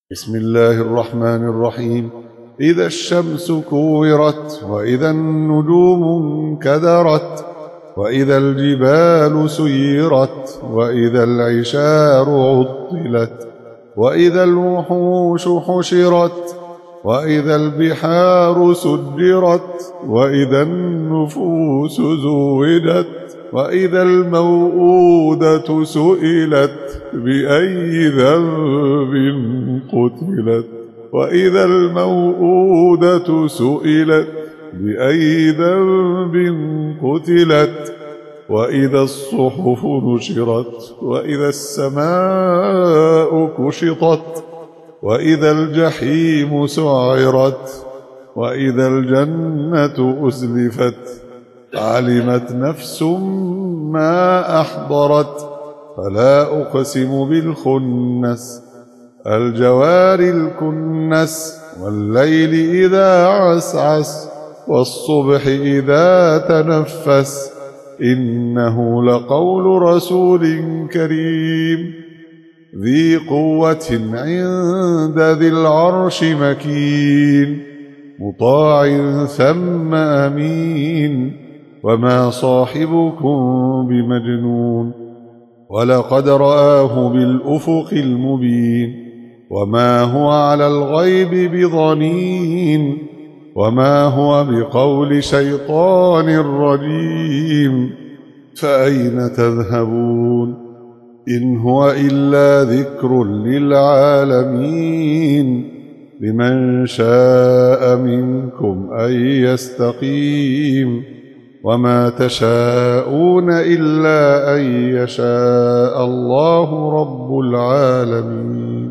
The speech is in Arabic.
بسم الله الرحمن الرحيم. إذا الشمس كورت، وإذا النجوم انكدرت، وإذا الجبال سيرت، وإذا العشار عطلت، وإذا الوحوش حشرت، وإذا البحار سجرت، وإذا النفوس زوجت، وإذا الموءودة سئلت بأي ذنب قتلت، وإذا الموءودة سئلت بأي ذنب قتلت، وإذا الصحف نشرت، وإذا السماء كشطت، وإذا الجحيم سعرت، وإذا الجنة أزلفت، علمت نفس ما أحضرت. فلا أقسم بالخنس، الجوار الكنس، والليل إذا عسعس، والصبح إذا تنفس، إنه لقول رسول كريم ذي قوة عند ذي العرش مكين، مطاع ثم أمين، وما صاحبكم بمجنون، ولقد رآه بالأفق المبين، وما هو على الغيب بضنين، وما هو بقول شيطان رجيم. فأين تذهبون؟ إن هو إلا ذكر للعالمين، لمن شاء منكم أن يستقيم، وما تشاءون إلا أن يشاء الله رب العالمين.